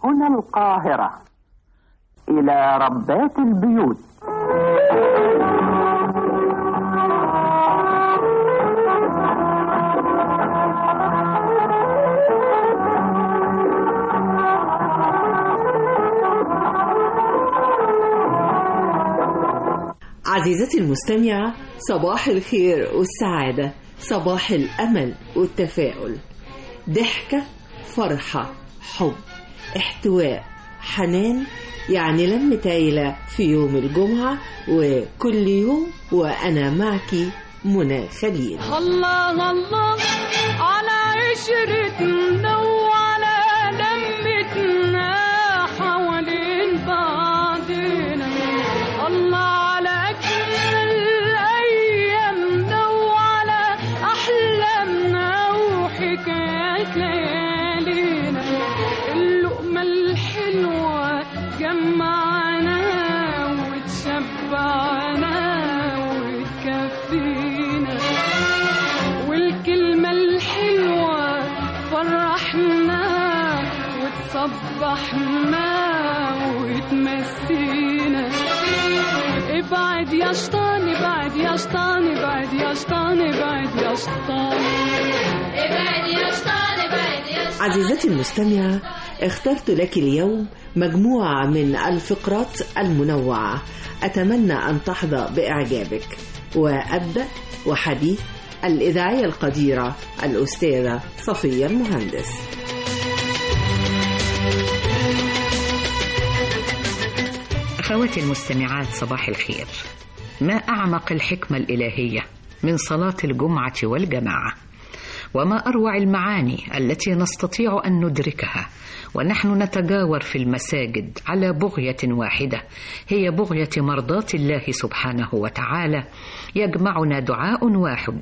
هنا القاهرة. إلى ربات البيوت. عزيزتي المستمعة، صباح الخير والسعادة، صباح الأمل والتفاؤل، ضحكة، فرحة، حب، احتواء، حنان، يعني لمة عيلة في يوم الجمعة وكل يوم وأنا معك منى خليل. الله الله على عشرتنا وعلى لمتنا حوالين بعضنا، الله على أجمل أيامنا وعلى أحلامنا وحكايات ليالينا، اللقمة الحلوة جمعنا وتشبعنا وتكفينا، والكلمة الحلوة فرحنا وتصبحنا وتمسينا. ابعد يا شيطان ابعد يا شيطان ابعد يا شيطان ابعد يا شيطان ابعد يا شيطان ابعد يا شيطان. عزيزتي المستمعة، اخترت لك اليوم مجموعة من الفقرات المنوعة، أتمنى أن تحظى بإعجابك. وأبدأ وحديث الإذاعية القديرة الأستاذة صفية المهندس. أخواتي المستمعات، صباح الخير. ما أعمق الحكمة الإلهية من صلاة الجمعة والجماعة، وما أروع المعاني التي نستطيع أن ندركها ونحن نتجاور في المساجد على بغية واحدة، هي بغية مرضاة الله سبحانه وتعالى. يجمعنا دعاء واحد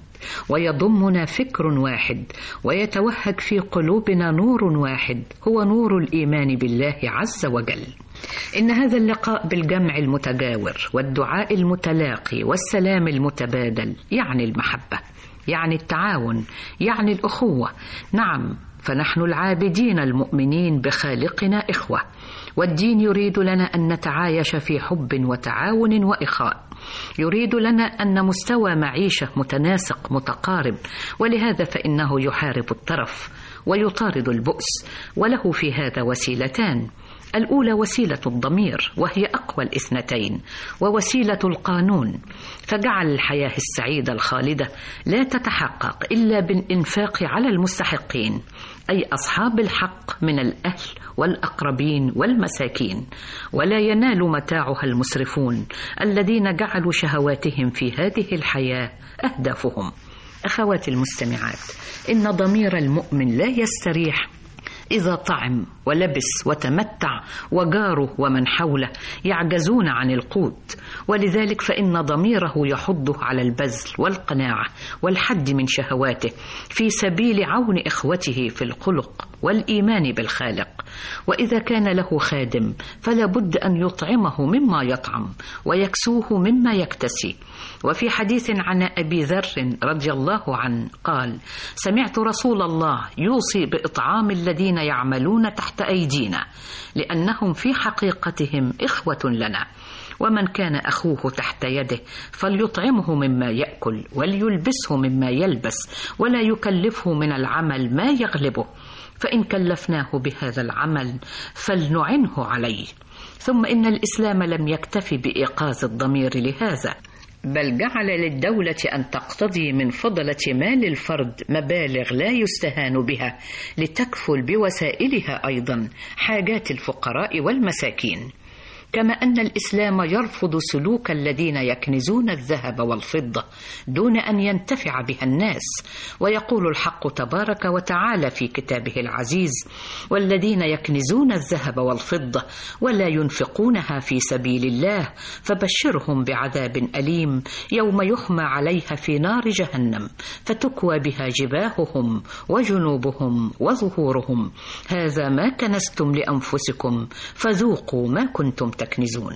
ويضمنا فكر واحد ويتوهج في قلوبنا نور واحد، هو نور الإيمان بالله عز وجل. إن هذا اللقاء بالجمع المتجاور والدعاء المتلاقي والسلام المتبادل يعني المحبة، يعني التعاون، يعني الأخوة. نعم، فنحن العابدين المؤمنين بخالقنا إخوة، والدين يريد لنا أن نتعايش في حب وتعاون وإخاء، يريد لنا أن مستوى معيشة متناسق متقارب، ولهذا فإنه يحارب الترف ويطارد البؤس، وله في هذا وسيلتان: الأولى وسيلة الضمير وهي أقوى الاثنتين، ووسيلة القانون، فجعل الحياة السعيدة الخالدة لا تتحقق إلا بالإنفاق على المستحقين، أي أصحاب الحق من الأهل والأقربين والمساكين، ولا ينال متاعها المسرفون الذين جعلوا شهواتهم في هذه الحياة أهدافهم. أخواتي المستمعات، إن ضمير المؤمن لا يستريح إذا طعم ولبس وتمتع وجاره ومن حوله يعجزون عن القوت، ولذلك فإن ضميره يحضه على البذل والقناعة والحد من شهواته في سبيل عون إخوته في الخلق والإيمان بالخالق. وإذا كان له خادم فلا بد أن يطعمه مما يطعم ويكسوه مما يكتسي. وفي حديث عن أبي ذر رضي الله عنه قال: سمعت رسول الله يوصي بإطعام الذين يعملون تحت أيدينا، لأنهم في حقيقتهم إخوة لنا، ومن كان أخوه تحت يده فليطعمه مما يأكل وليلبسه مما يلبس، ولا يكلفه من العمل ما يغلبه، فإن كلفناه بهذا العمل فلنعنه عليه. ثم إن الإسلام لم يكتفي بإيقاظ الضمير لهذا، بل جعل للدولة أن تقتضي من فضلة مال الفرد مبالغ لا يستهان بها لتكفل بوسائلها أيضا حاجات الفقراء والمساكين. كما أن الإسلام يرفض سلوك الذين يكنزون الذهب والفضة دون أن ينتفع بها الناس، ويقول الحق تبارك وتعالى في كتابه العزيز: والذين يكنزون الذهب والفضة ولا ينفقونها في سبيل الله فبشرهم بعذاب أليم يوم يحمى عليها في نار جهنم فتكوى بها جباههم وجنوبهم وظهورهم، هذا ما كنزتم لأنفسكم فذوقوا ما كنتم تكنزون.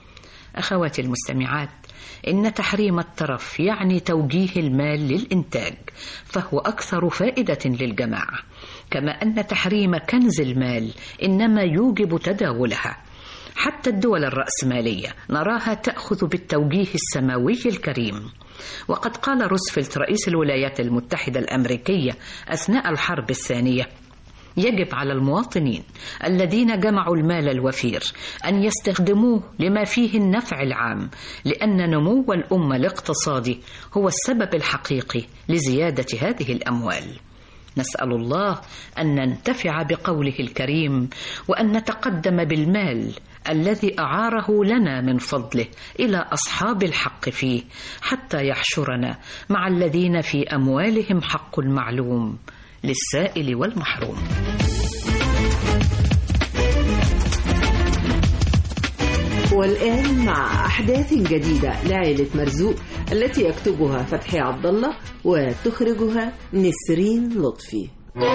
أخواتي المستمعات، إن تحريم الترف يعني توجيه المال للإنتاج، فهو أكثر فائدة للجماعة، كما أن تحريم كنز المال إنما يوجب تداولها. حتى الدول الرأسمالية نراها تأخذ بالتوجيه السماوي الكريم. وقد قال روزفلت رئيس الولايات المتحدة الأمريكية أثناء الحرب الثانية: يجب على المواطنين الذين جمعوا المال الوفير أن يستخدموه لما فيه النفع العام، لأن نمو الأمة الاقتصادي هو السبب الحقيقي لزيادة هذه الأموال. نسأل الله أن ننتفع بقوله الكريم، وأن نتقدم بالمال الذي أعاره لنا من فضله إلى أصحاب الحق فيه، حتى يحشرنا مع الذين في أموالهم حق معلوم للسائل والمحروم. والآن مع أحداث جديدة لعائلة مرزوق التي يكتبها فتحي عبد الله وتخرجها نسرين لطفي.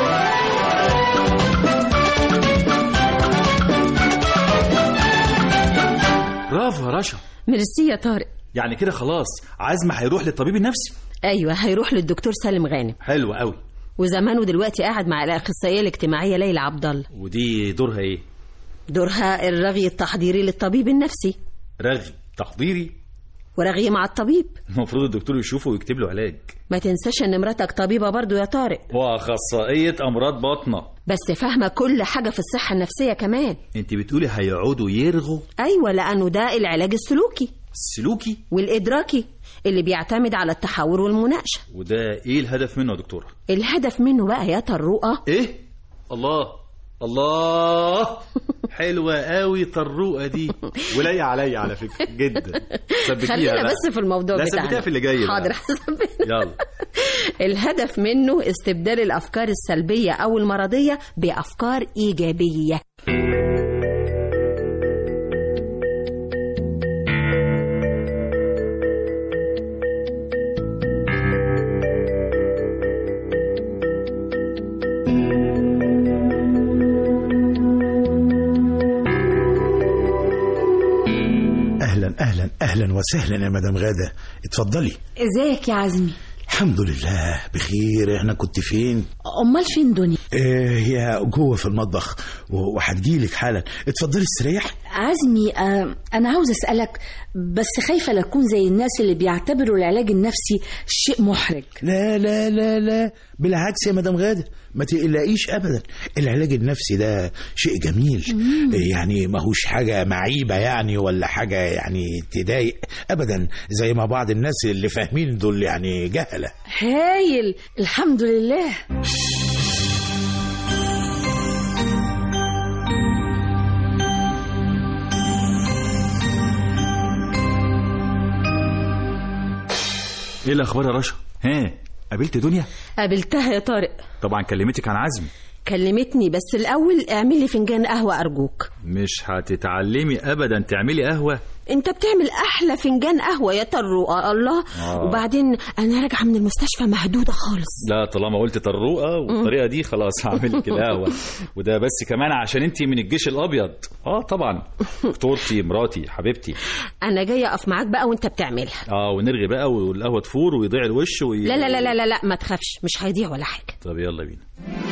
برافو يا رشا. ميرسي يا طارق. يعني كده خلاص عزم هيروح للطبيب النفسي؟ ايوه هيروح للدكتور سالم غانم. حلو قوي. وزمانه دلوقتي قاعد مع الاخصائيه الاجتماعيه ليلى عبد الله. ودي دورها ايه؟ دورها الرغي التحضيري للطبيب النفسي. رغي تحضيري ورغي مع الطبيب. المفروض الدكتور يشوفه ويكتب له علاج. ما تنساش ان مراتك طبيبه برضو يا طارق، واخصائيه امراض باطنه، بس فاهمه كل حاجه في الصحه النفسيه كمان. انت بتقولي هيقعدوا يرغوا؟ ايوه، لانه ده العلاج السلوكي والادراكي اللي بيعتمد على التحاور والمناقشه. وده ايه الهدف منه يا دكتوره؟ الهدف منه بقى يا طروقه ايه؟ الله حلوة قوي طروقة دي، ولاية عليا على فكرة جدا. خلينا بس في الموضوع بتاعنا. ثبتيها في اللي جاي. حاضر يلا. الهدف منه استبدال الأفكار السلبية أو المرضية بأفكار إيجابية. أهلا وسهلا يا مدام غادة، اتفضلي. ازيك يا عزمي؟ الحمد لله بخير. احنا كنت فين؟ امال فين دنيا؟ هي جوه في المطبخ وهتجيلك حالا. اتفضلي استريح. عزمي انا عاوز اسألك، بس خايفة لا تكون زي الناس اللي بيعتبروا العلاج النفسي شيء محرج. لا لا لا لا بالعكس يا مدام غادة، ما تقلقيش ابدا. العلاج النفسي ده شيء جميل. يعني ما هوش حاجة معيبة يعني، ولا حاجة يعني تضايق ابدا، زي ما بعض الناس اللي فاهمين دول يعني جهلة. هايل، الحمد لله. ايه الاخبار يا رشا؟ قابلت دنيا؟ قابلتها يا طارق. طبعا كلمتك عن عزم؟ كلمتني، بس الأول اعملي فنجان قهوة أرجوك. مش هتتعلمي أبدا تعملي قهوة؟ انت بتعمل أحلى فنجان قهوة يا طروقة. الله. وبعدين أنا راجعة من المستشفى مهدودة خالص. لا طالما قلت طروقة والطريقة دي خلاص هعملك القهوة. وده بس كمان عشان انت من الجيش الأبيض. طبعا دكتورتي مراتي حبيبتي. أنا جاية أقف معاك بقى وانت بتعملها. ونرغي بقى والقهوة تفور ويضيع الوش لا لا لا لا لا ما تخافش، مش هيضيع ولا حاجة. طب يلا بينا.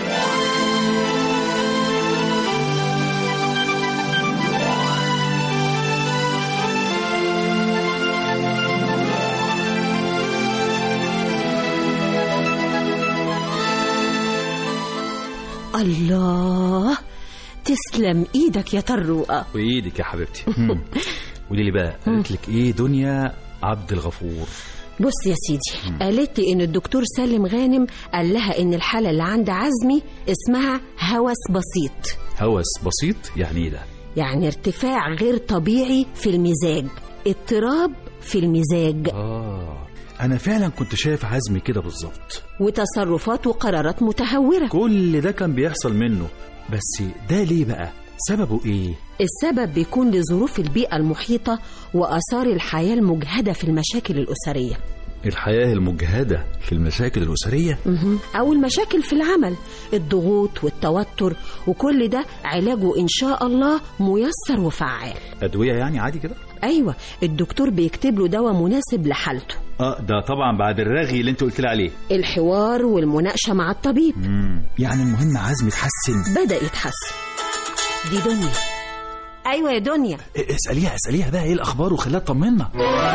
الله، تسلم ايدك يا طروقة. وايدك يا حبيبتي. قولي لي بقى، قالت لك ايه دنيا عبد الغفور؟ بص يا سيدي، قالت لي ان الدكتور سالم غانم قال لها ان الحالة اللي عند عزمي اسمها هوس بسيط. هوس بسيط يعني ايه ده؟ يعني ارتفاع غير طبيعي في المزاج، اضطراب في المزاج. أنا فعلا كنت شايف عزمي كده بالظبط، وتصرفات وقرارات متهورة. كل ده كان بيحصل منه، بس ده ليه بقى؟ سببه إيه؟ السبب بيكون لظروف البيئة المحيطة وآثار الحياة المجهدة في المشاكل الأسرية. الحياة المجهدة في المشاكل الأسرية؟ أو المشاكل في العمل، الضغوط والتوتر، وكل ده علاجه إن شاء الله ميسر وفعال. أدوية يعني عادي كده؟ أيوة، الدكتور بيكتب له دواء مناسب لحالته. ده طبعا بعد الرغي اللي انت قلت لي عليه. الحوار والمناقشة مع الطبيب. يعني المهم عزمي اتحسن. بدأ يتحسن. دي دنيا. أيوة يا دنيا. اسأليها بقى ايه الأخبار وخليها تطمنا.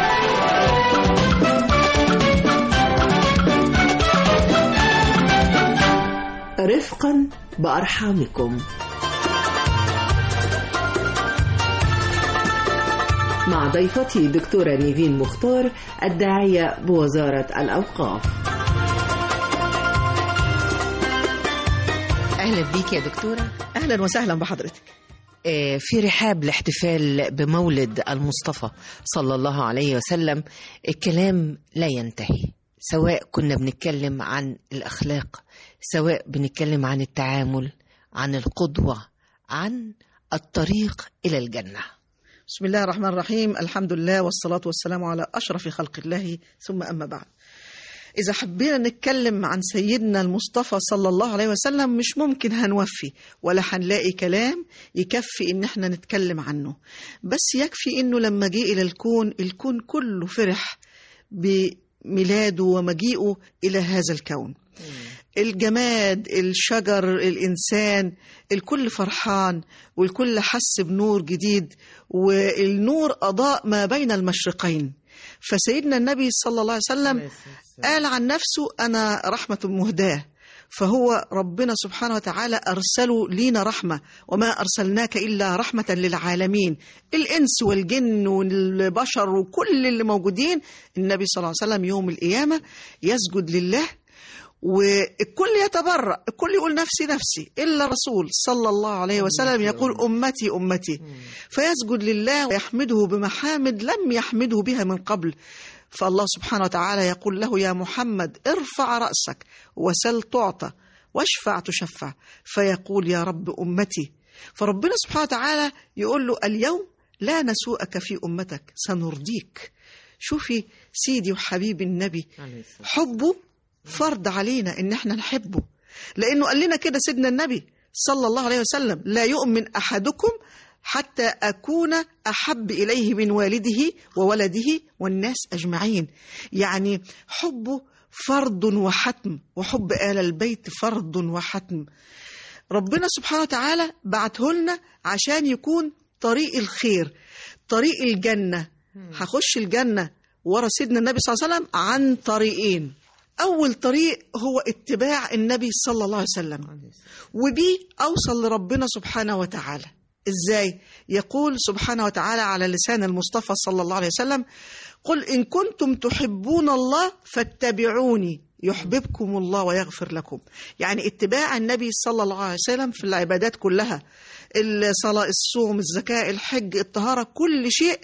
رفقا بأرحامكم مع ضيفتي دكتورة نيفين مختار، الداعية بوزارة الأوقاف. أهلا بيك يا دكتورة. أهلا وسهلا بحضرتك. في رحاب الاحتفال بمولد المصطفى صلى الله عليه وسلم الكلام لا ينتهي، سواء كنا بنتكلم عن الأخلاق، سواء بنتكلم عن التعامل، عن القدوة، عن الطريق إلى الجنة. بسم الله الرحمن الرحيم، الحمد لله والصلاة والسلام على أشرف خلق الله، ثم أما بعد. إذا حبينا نتكلم عن سيدنا المصطفى صلى الله عليه وسلم مش ممكن هنوفي ولا هنلاقي كلام يكفي إن احنا نتكلم عنه، بس يكفي إنه لما جه إلى الكون كله فرح بميلاده ومجيئه إلى هذا الكون. الجماد، الشجر، الإنسان، الكل فرحان والكل حس بنور جديد، والنور أضاء ما بين المشرقين. فسيدنا النبي صلى الله عليه وسلم قال عن نفسه أنا رحمة مهداة، فهو ربنا سبحانه وتعالى أرسله لينا رحمة، وما أرسلناك إلا رحمة للعالمين، الإنس والجن والبشر وكل اللي موجودين. النبي صلى الله عليه وسلم يوم القيامة يسجد لله والكل يتبرأ، الكل يقول نفسي نفسي، إلا رسول صلى الله عليه وسلم يقول أمتي أمتي، فيسجد لله ويحمده بمحامد لم يحمده بها من قبل. فالله سبحانه وتعالى يقول له يا محمد ارفع رأسك وسل تعطى واشفع تشفع، فيقول يا رب أمتي. فربنا سبحانه وتعالى يقول له اليوم لا نسوءك في أمتك سنرضيك. شوفي سيدي وحبيب النبي، حبه فرض علينا إن احنا نحبه، لأنه قال لنا كده سيدنا النبي صلى الله عليه وسلم لا يؤمن أحدكم حتى أكون أحب إليه من والده وولده والناس أجمعين. يعني حبه فرض وحتم، وحب آل البيت فرض وحتم. ربنا سبحانه وتعالى بعته لنا عشان يكون طريق الخير، طريق الجنة. هخش الجنة ورا سيدنا النبي صلى الله عليه وسلم عن طريقين. أول طريق هو اتباع النبي صلى الله عليه وسلم، وبيه أوصل لربنا سبحانه وتعالى. إزاي؟ يقول سبحانه وتعالى على لسان المصطفى صلى الله عليه وسلم قل إن كنتم تحبون الله فاتبعوني يحببكم الله ويغفر لكم. يعني اتباع النبي صلى الله عليه وسلم في العبادات كلها، الصلاة، الصوم، الزكاة، الحج، الطهارة، كل شيء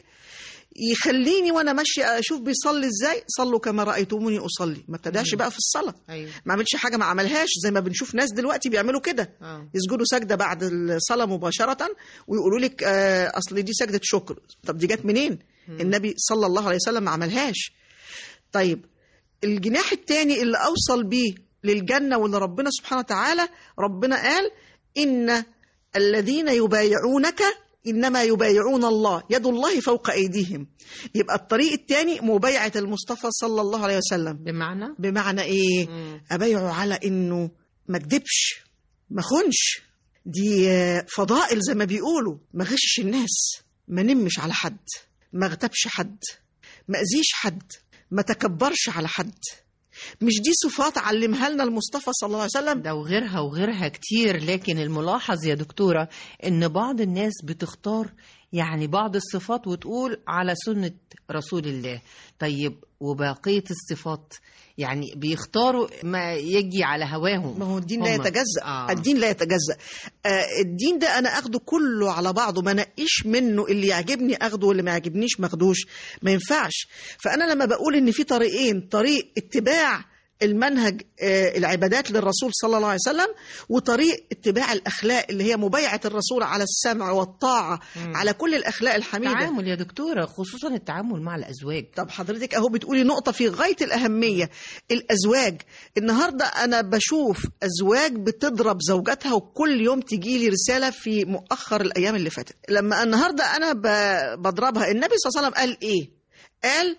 يخليني وانا ماشيه اشوف بيصلي ازاي، صلوا كما رايتموني اصلي. ما ابتداش بقى في الصلاه، ما عملش حاجه ما عملهاش زي ما بنشوف ناس دلوقتي بيعملوا كده، يسجدوا سجده بعد الصلاه مباشره ويقولوا لك اصل دي سجده شكر. طب دي جت منين؟ النبي صلى الله عليه وسلم ما عملهاش. طيب الجناح الثاني اللي اوصل بيه للجنه واللي ربنا سبحانه وتعالى ربنا قال ان الذين يبايعونك إنما يبايعون الله يد الله فوق أيديهم. يبقى الطريق الثاني مبايعة المصطفى صلى الله عليه وسلم. بمعنى إيه؟ أبايعه على إنه ما كدبش، ما خنش، دي فضائل زي ما بيقولوا، ما غشش الناس، ما نمش على حد، ما اغتابش حد، ما أذيش حد، ما تكبرش على حد. مش دي صفات علمها لنا المصطفى صلى الله عليه وسلم؟ ده وغيرها كتير. لكن الملاحظ يا دكتورة ان بعض الناس بتختار يعني بعض الصفات وتقول على سنة رسول الله. طيب وبقية الصفات يعني بيختاروا ما يجي على هواهم. ما هو الدين لا يتجزأ. الدين لا يتجزأ. الدين ده أنا أخده كله على بعضه، ما نقيش منه اللي يعجبني أخده واللي ما يعجبنيش ما أخدوش، ما ينفعش. فأنا لما بقول إن في طريقين، طريق اتباع المنهج العبادات للرسول صلى الله عليه وسلم، وطريق اتباع الأخلاق اللي هي مبايعة الرسول على السمع والطاعة، على كل الأخلاق الحميدة. التعامل يا دكتورة، خصوصا التعامل مع الأزواج. طب حضرتك أهو بتقولي نقطة في غاية الأهمية. الأزواج النهاردة أنا بشوف أزواج بتضرب زوجاتها، وكل يوم تجيلي رسالة في مؤخر الأيام اللي فاتت. لما النهاردة أنا بضربها، النبي صلى الله عليه وسلم قال إيه؟ قال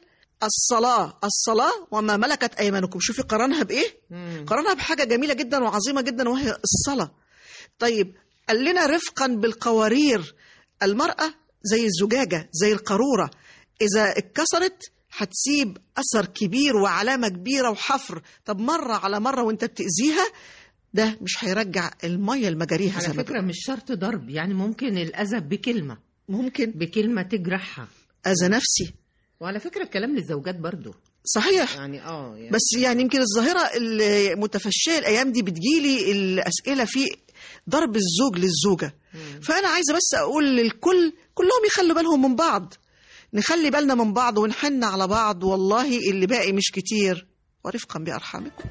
الصلاة وما ملكت أيمانكم. شوفي قرنها بإيه؟ قرنها بحاجة جميلة جدا وعظيمة جدا وهي الصلاة. طيب قال لنا رفقا بالقوارير، المرأة زي الزجاجة، زي القارورة، إذا اتكسرت هتسيب أثر كبير وعلامة كبيرة وحفر. طب مرة على مرة وانت بتأذيها، ده مش هيرجع المية لمجاريها. على فكرة مش شرط ضرب، يعني ممكن الأذى بكلمة، ممكن بكلمة تجرحها، أذى نفسي. وعلى فكرة الكلام للزوجات برضو صحيح. يعني بس يعني يمكن الظاهرة المتفشية الأيام دي بتجيلي الأسئلة في ضرب الزوج للزوجة. فأنا عايزة بس أقول للكل، كلهم يخلوا بالهم من بعض، نخلي بالنا من بعض ونحن على بعض، والله اللي باقي مش كتير. ورفقا بأرحامكم.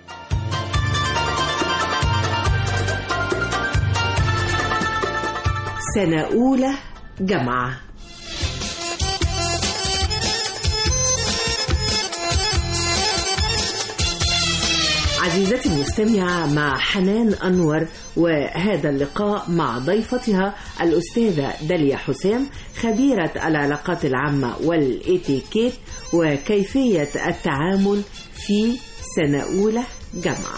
سنة أولى جامعة. عزيزتي المستمعة، مع حنان أنور، وهذا اللقاء مع ضيفتها الأستاذة داليا حسام، خبيرة العلاقات العامة والإتيكيت وكيفية التعامل في سنة أولى جامعة.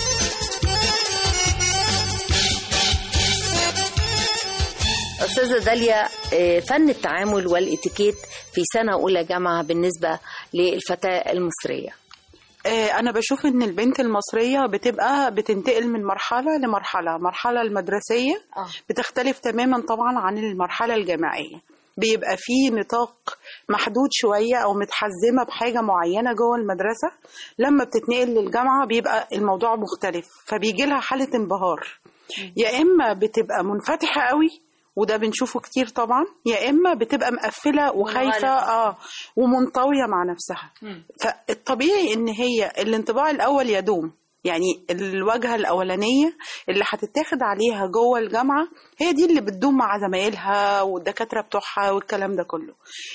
أستاذة داليا، فن التعامل والإتيكيت في سنة أولى جامعة بالنسبة للفتاة المصرية. أنا بشوف إن البنت المصرية بتبقى بتنتقل من مرحلة لمرحلة. المرحلة المدرسية بتختلف تماما طبعا عن المرحلة الجامعية، بيبقى فيه نطاق محدود شوية أو متحزمة بحاجة معينة جوه المدرسة. لما بتتنقل للجامعة بيبقى الموضوع مختلف، فبيجي لها حالة انبهار. يا إما بتبقى منفتحة قوي، وده بنشوفه كتير طبعا، يا إما بتبقى مقفلة وخايفة ومنطوية مع نفسها. فالطبيعي إن هي الانطباع الأول يدوم، يعني الواجهة الأولانية اللي هتتاخد عليها جوه الجامعة هي دي اللي بتدوم مع زمايلها والدكاترة بتوعها والكلام ده كله.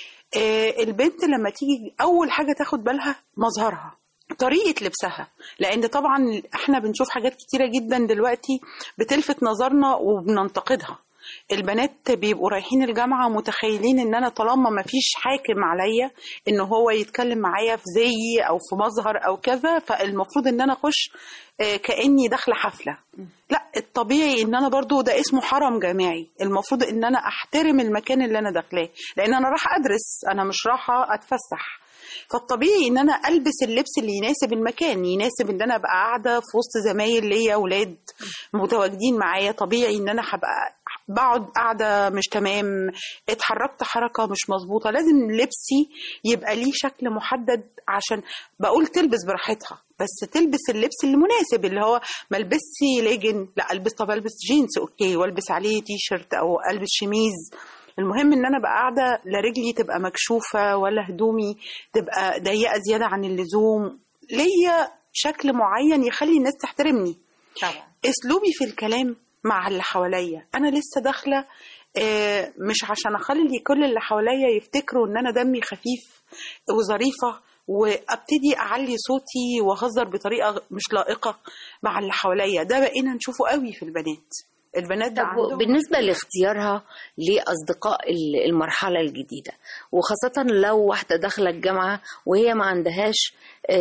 البنت لما تيجي أول حاجة تاخد بالها مظهرها، طريقة لبسها، لأن طبعا احنا بنشوف حاجات كتيرة جدا دلوقتي بتلفت نظرنا وبننتقدها. البنات بيبقوا رايحين الجامعة متخيلين ان انا طالما ما فيش حاكم عليا ان هو يتكلم معايا في زي او في مظهر او كذا، فالمفروض ان انا اخش كأني داخلة حفلة. لا، الطبيعي ان انا برضو ده اسمه حرم جامعي، المفروض ان انا احترم المكان اللي انا داخلاه، لان انا راح ادرس، انا مش رايحة اتفسح. فالطبيعي ان انا البس اللبس اللي يناسب المكان، يناسب ان انا ابقى قاعده في وسط زمايل ليا اولاد متواجدين معايا. طبيعي ان انا هبقى بقعد قاعده مش تمام، اتحركت حركه مش مظبوطه، لازم لبسي يبقى ليه شكل محدد. عشان بقول تلبس براحتها، بس تلبس اللبس اللي مناسب، اللي هو ما البسي ليجن، لا البس، طب البس جينز اوكي، والبس عليه تي شيرت او البس شميز. المهم ان انا بقى قاعده لا رجلي تبقى مكشوفه ولا هدومي تبقى ضيقه زياده عن اللزوم، ليا شكل معين يخلي الناس تحترمني. طبعا اسلوبي في الكلام مع اللي حواليا، انا لسه داخله مش عشان اخلي كل اللي حواليا يفتكروا ان انا دمي خفيف وظريفه وابتدي اعلي صوتي واهزر بطريقه مش لائقه مع اللي حواليا. ده بقينا نشوفه قوي في البنات ده عندهم. بالنسبة لاختيارها لأصدقاء المرحلة الجديدة، وخاصة لو واحدة داخلة الجامعة وهي ما عندهاش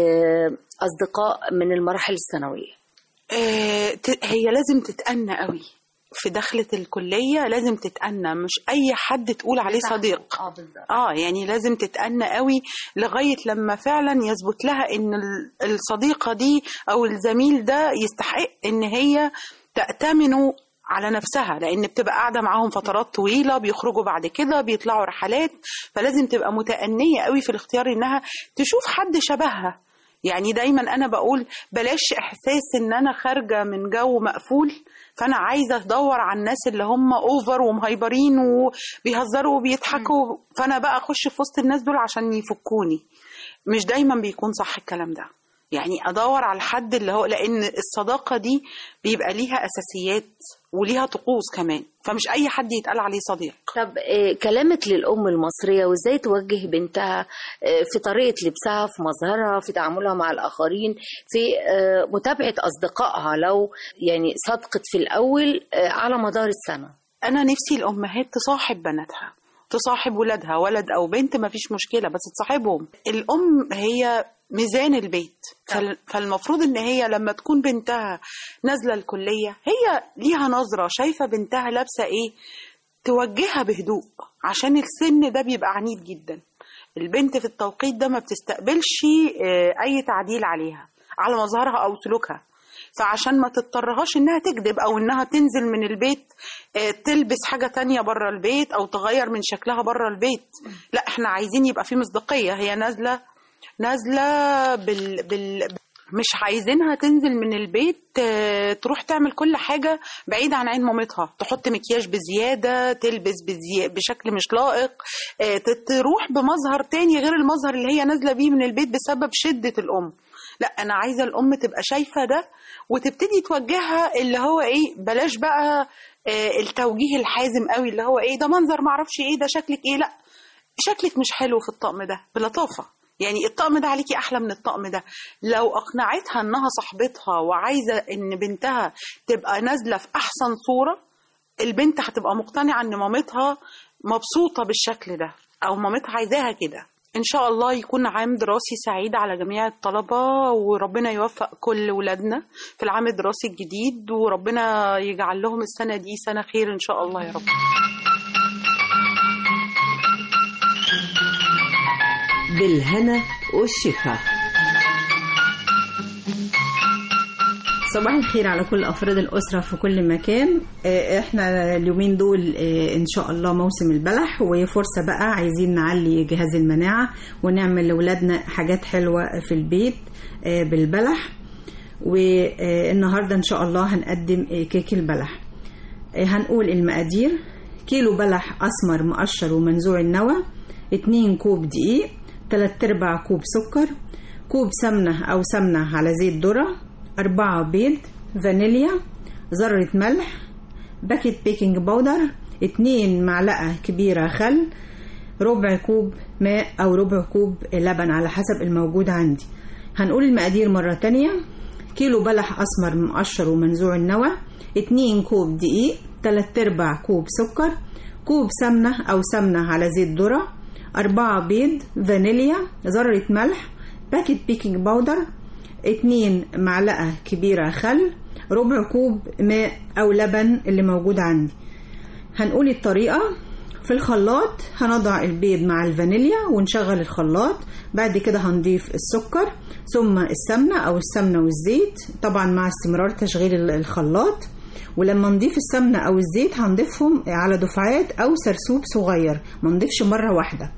أصدقاء من المراحل الثانوية، هي لازم تتأنى قوي في دخلة الكلية، لازم تتأنى، مش أي حد تقول عليه صديق. يعني لازم تتأنى قوي لغاية لما فعلا يثبت لها إن الصديقة دي أو الزميل ده يستحق إن هي تأتمنه على نفسها، لأن بتبقى قاعدة معاهم فترات طويلة، بيخرجوا بعد كده بيطلعوا رحلات، فلازم تبقى متأنية قوي في الاختيار إنها تشوف حد شبهها. يعني دايما أنا بقول بلاش إحساس إن أنا خارجة من جو مقفول، فأنا عايزة أدور على الناس اللي هم أوفر ومهيبرين وبيهزروا وبيضحكوا، فأنا بقى أخش في وسط الناس دول عشان يفكوني. مش دايما بيكون صح الكلام ده، يعني أدور على الحد اللي هو، لأن الصداقة دي بيبقى ليها أساسيات وليها طقوس كمان، فمش أي حد يتقال عليه صديق. طب كلامك للأم المصرية وإزاي توجه بنتها في طريقة لبسها، في مظهرها، في تعاملها مع الآخرين، في متابعة أصدقائها لو يعني صدقت في الأول على مدار السنة؟ أنا نفسي الأمهات تصاحب بناتها تصاحب ولادها، ولد أو بنت مفيش مشكلة، بس تصاحبهم. الأم هي ميزان البيت، فالمفروض إن هي لما تكون بنتها نازلة الكلية هي ليها نظرة، شايفة بنتها لابسة إيه، توجهها بهدوء، عشان السن ده بيبقى عنيد جدا. البنت في التوقيت ده ما بتستقبلش أي تعديل عليها على مظهرها أو سلوكها، فعشان ما تضطرهاش إنها تكذب أو إنها تنزل من البيت تلبس حاجة تانية بره البيت أو تغير من شكلها بره البيت. لا، إحنا عايزين يبقى في مصداقية، هي نازلة مش عايزينها تنزل من البيت تروح تعمل كل حاجة بعيد عن عين مامتها، تحط مكياج بزيادة، تلبس بشكل مش لائق، تروح بمظهر تاني غير المظهر اللي هي نازلة بيه من البيت بسبب شدة الأم. لا، أنا عايزة الأم تبقى شايفة ده وتبتدي توجهها، اللي هو إيه، بلاش بقى التوجيه الحازم قوي اللي هو إيه ده منظر معرفش إيه ده شكلك إيه. لا، شكلك مش حلو في الطقم ده، بلطافة، يعني الطقم ده عليكي أحلى من الطقم ده. لو أقنعتها أنها صاحبتها وعايزة أن بنتها تبقى نازلة في أحسن صورة، البنت هتبقى مقتنعة أن مامتها مبسوطة بالشكل ده أو مامتها عايزاها كده. إن شاء الله يكون عام دراسي سعيد على جميع الطلبة، وربنا يوفق كل ولادنا في العام الدراسي الجديد، وربنا يجعل لهم السنة دي سنة خير إن شاء الله يا رب. بالهنا والشفا. صباح الخير على كل أفراد الأسرة في كل مكان. احنا اليومين دول ان شاء الله موسم البلح، وفرصة بقى عايزين نعلي جهاز المناعة ونعمل لأولادنا حاجات حلوة في البيت بالبلح. والنهاردة ان شاء الله هنقدم كيك البلح. هنقول المقادير: كيلو بلح أسمر مقشر ومنزوع النوى، 2 كوب دقيق، 3/4 كوب سكر، كوب سمنة أو سمنة على زيت ذرة، 4 بيض، فانيليا، ذرة ملح، باكيت بيكنج باودر، 2 معلقة كبيرة خل، ربع كوب ماء أو ربع كوب لبن على حسب الموجود عندي. هنقول المقادير مرة تانية: كيلو بلح أسمر مقشر ومنزوع النوى، 2 كوب دقيق، 3/4 كوب سكر، كوب سمنة أو سمنة على زيت ذرة، 4 بيض، فانيليا، ذرة ملح، باكيت بيكنج باودر، 2 معلقة كبيرة خل، ربع كوب ماء أو لبن اللي موجود عندي. هنقول الطريقة: في الخلاط هنضع البيض مع الفانيليا ونشغل الخلاط، بعد كده هنضيف السكر ثم السمنة أو السمنة والزيت، طبعا مع استمرار تشغيل الخلاط. ولما نضيف السمنة أو الزيت هنضيفهم على دفعات أو سرسوب صغير، ما نضيفش مرة واحدة.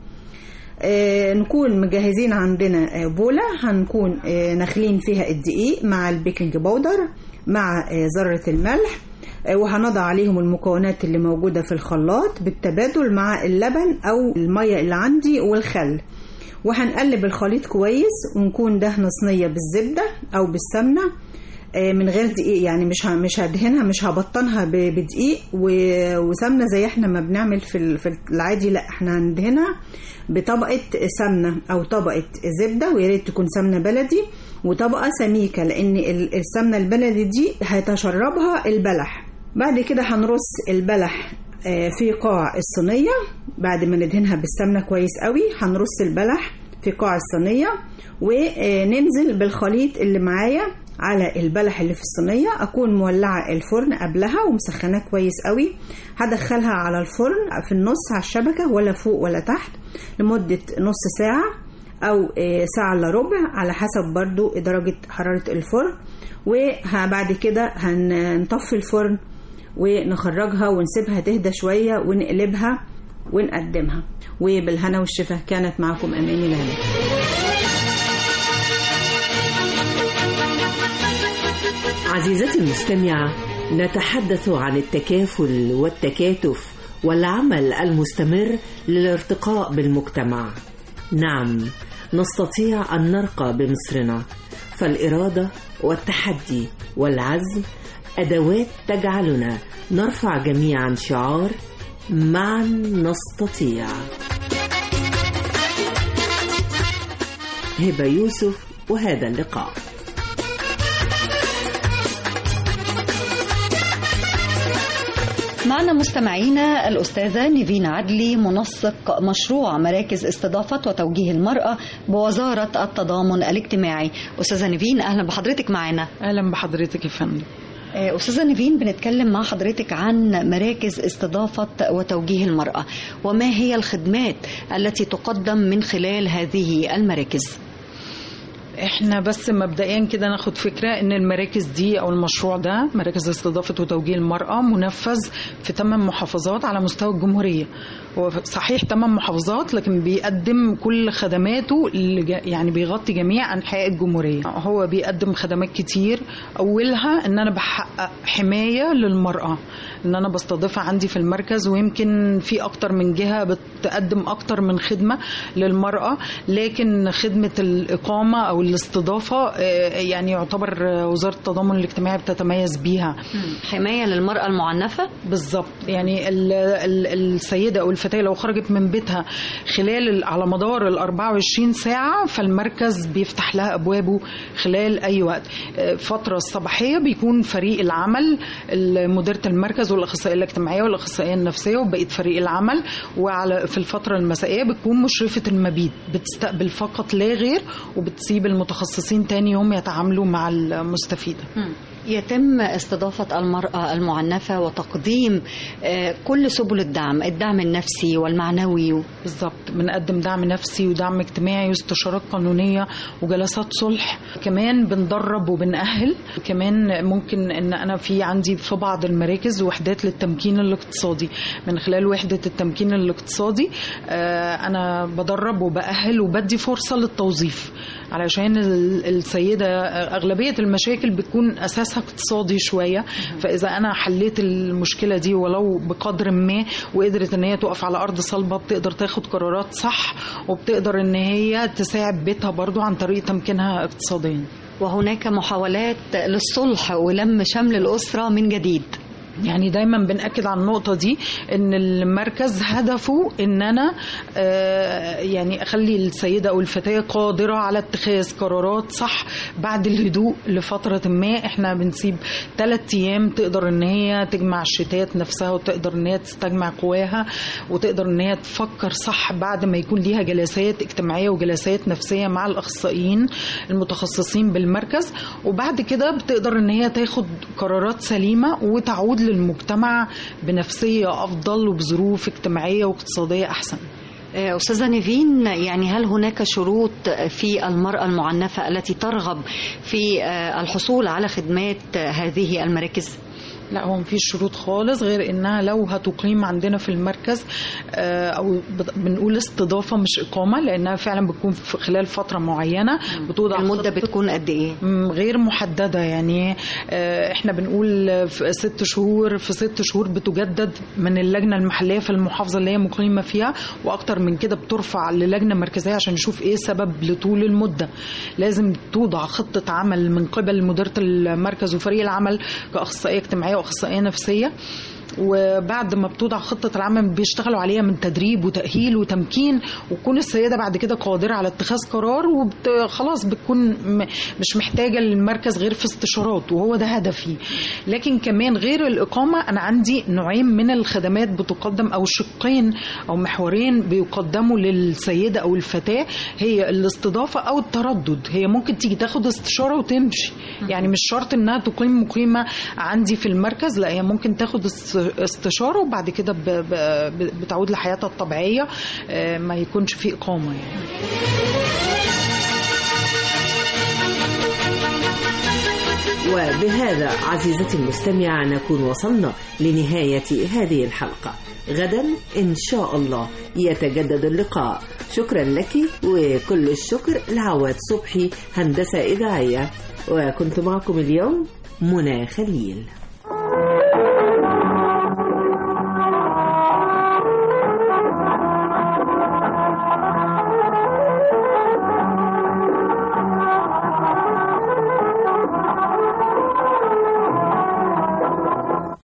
نكون مجهزين عندنا بولة هنكون نخلين فيها الدقيق مع البيكنج باودر مع ذرة الملح، وهنضع عليهم المكونات اللي موجودة في الخلاط بالتبادل مع اللبن أو المية اللي عندي والخل، وهنقلب الخليط كويس. ونكون دهن صينية بالزبدة أو بالسمنة من غير دقيق، يعني مش هدهنها، مش هبطنها بدقيق وسمنة زي احنا ما بنعمل في العادي. لا، احنا هندهنها بطبقة سمنة أو طبقة زبدة، وياريت تكون سمنة بلدي، وطبقة سميكة لأن السمنة البلدي دي هيتشربها البلح. بعد كده هنرص البلح في قاع الصينية بعد ما ندهنها بالسمنة كويس قوي. هنرص البلح في قاع الصينية وننزل بالخليط اللي معايا على البلح اللي في الصينية. أكون مولعة الفرن قبلها ومسخناه كويس قوي. هدخلها على الفرن في النص على الشبكة، ولا فوق ولا تحت، لمدة نص ساعة أو ساعة إلا ربع على حسب برضو درجة حرارة الفرن. وبعد كده هنطفي الفرن ونخرجها ونسيبها تهدى شوية ونقلبها ونقدمها. وبالهنا والشفا، كانت معكم أماني لهنا. عزيزتي المستمعة، نتحدث عن التكافل والتكاتف والعمل المستمر للارتقاء بالمجتمع. نعم، نستطيع أن نرقى بمصرنا، فالإرادة والتحدي والعزم أدوات تجعلنا نرفع جميعا شعار معا نستطيع. هبة يوسف، وهذا اللقاء. معنا مستمعينا الأستاذة نيفين عدلي، منسق مشروع مراكز استضافة وتوجيه المرأة بوزارة التضامن الاجتماعي. أستاذة نيفين، أهلا بحضرتك معنا. أهلا بحضرتك يا فندم. أستاذة نيفين، بنتكلم مع حضرتك عن مراكز استضافة وتوجيه المرأة، وما هي الخدمات التي تقدم من خلال هذه المراكز؟ احنا بس مبدئيا كده ناخد فكرة ان المراكز دي او المشروع ده مراكز استضافة وتوجيه المرأة منفذ في 8 محافظات على مستوى الجمهورية. هو صحيح 8 محافظات لكن بيقدم كل خدماته يعني بيغطي جميع انحاء الجمهورية. هو بيقدم خدمات كتير، اولها ان انا بحقق حماية للمرأة، ان انا بستضيفها عندي في المركز، ويمكن في اكتر من جهة بتقدم اكتر من خدمة للمرأة، لكن خدمة الاقامة او الاستضافة يعني يعتبر وزارة التضامن الاجتماعي بتتميز بيها. حماية للمرأة المعنفة بالظبط، يعني السيدة او الفتاة لو خرجت من بيتها خلال على مدار ال 24 ساعة فالمركز بيفتح لها ابوابه خلال اي وقت. فترة الصباحية بيكون فريق العمل مديرة المركز والاخصائية الاجتماعية والاخصائية النفسية وبقية فريق العمل، وعلى في الفترة المسائية بتكون مشرفة المبيت بتستقبل فقط لا غير، وبتسيب المتخصصين تاني يوم يتعاملوا مع المستفيدة. يتم استضافة المرأة المعنفة وتقديم كل سبل الدعم النفسي والمعنوي. بالضبط، بنقدم دعم نفسي ودعم اجتماعي واستشارات قانونية وجلسات صلح، كمان بندرب وبنأهل. كمان ممكن ان انا عندي في بعض المراكز وحدات للتمكين الاقتصادي. من خلال وحدة التمكين الاقتصادي انا بدرب وبأهل وبدي فرصة للتوظيف، علشان السيدة أغلبية المشاكل بتكون أساسها اقتصادي شوية، فإذا أنا حليت المشكلة دي ولو بقدر ما وقدرت إن هي تقف على أرض صلبة، بتقدر تاخد قرارات صح، وبتقدر إن هي تساعد بيتها برضو عن طريق تمكينها اقتصاديا. وهناك محاولات للصلح ولم شمل الأسرة من جديد. يعني دايما بنأكد على النقطة دي ان المركز هدفه ان انا يعني اخلي السيدة او الفتاة قادرة على اتخاذ قرارات صح بعد الهدوء لفترة ما. احنا بنسيب 3 ايام تقدر ان هي تجمع الشتات نفسها، وتقدر ان هي تستجمع قواها، وتقدر ان هي تفكر صح بعد ما يكون ليها جلسات اجتماعية وجلسات نفسية مع الاخصائيين المتخصصين بالمركز، وبعد كده بتقدر ان هي تاخد قرارات سليمة وتعود للمجتمع بنفسية أفضل وبظروف اجتماعية واقتصادية أحسن. أستاذة نيفين، يعني هل هناك شروط في المرأة المعنفة التي ترغب في الحصول على خدمات هذه المراكز؟ لا، هو مفيش شروط خالص، غير انها لو هتقيم عندنا في المركز او بنقول استضافه مش اقامه، لانها فعلا بتكون في خلال فتره معينه بتوضع. المده بتكون قد ايه؟ غير محدده، يعني احنا بنقول في 6 شهور، في 6 شهور بتجدد من اللجنه المحليه في المحافظه اللي هي مقيمه فيها، واكتر من كده بترفع للجنه مركزيه عشان نشوف ايه سبب لطول المده. لازم توضع خطه عمل من قبل مديره المركز وفريق العمل كاخصائيه اجتماعيه واخصائيه نفسيه، وبعد ما بتوضع خطة العمل بيشتغلوا عليها من تدريب وتأهيل وتمكين، وتكون السيدة بعد كده قادرة على اتخاذ قرار، وخلاص بتكون مش محتاجة للمركز غير في استشارات، وهو ده هدفي. لكن كمان غير الإقامة أنا عندي نوعين من الخدمات بتقدم، أو شقين أو محورين بيقدموا للسيدة أو الفتاة، هي الاستضافة أو التردد. هي ممكن تيجي تاخد استشارة وتمشي، يعني مش شرط إنها تقيم مقيمة عندي في المركز، لا، هي ممكن تاخد استشارة وبعد كده بتعود لحياتها الطبيعية، ما يكونش في إقامة يعني. وبهذا عزيزتي المستمعة نكون وصلنا لنهاية هذه الحلقة. غدا إن شاء الله يتجدد اللقاء. شكرا لك، وكل الشكر لعواد صبحي هندسة إذاعية، وكنت معكم اليوم منى خليل.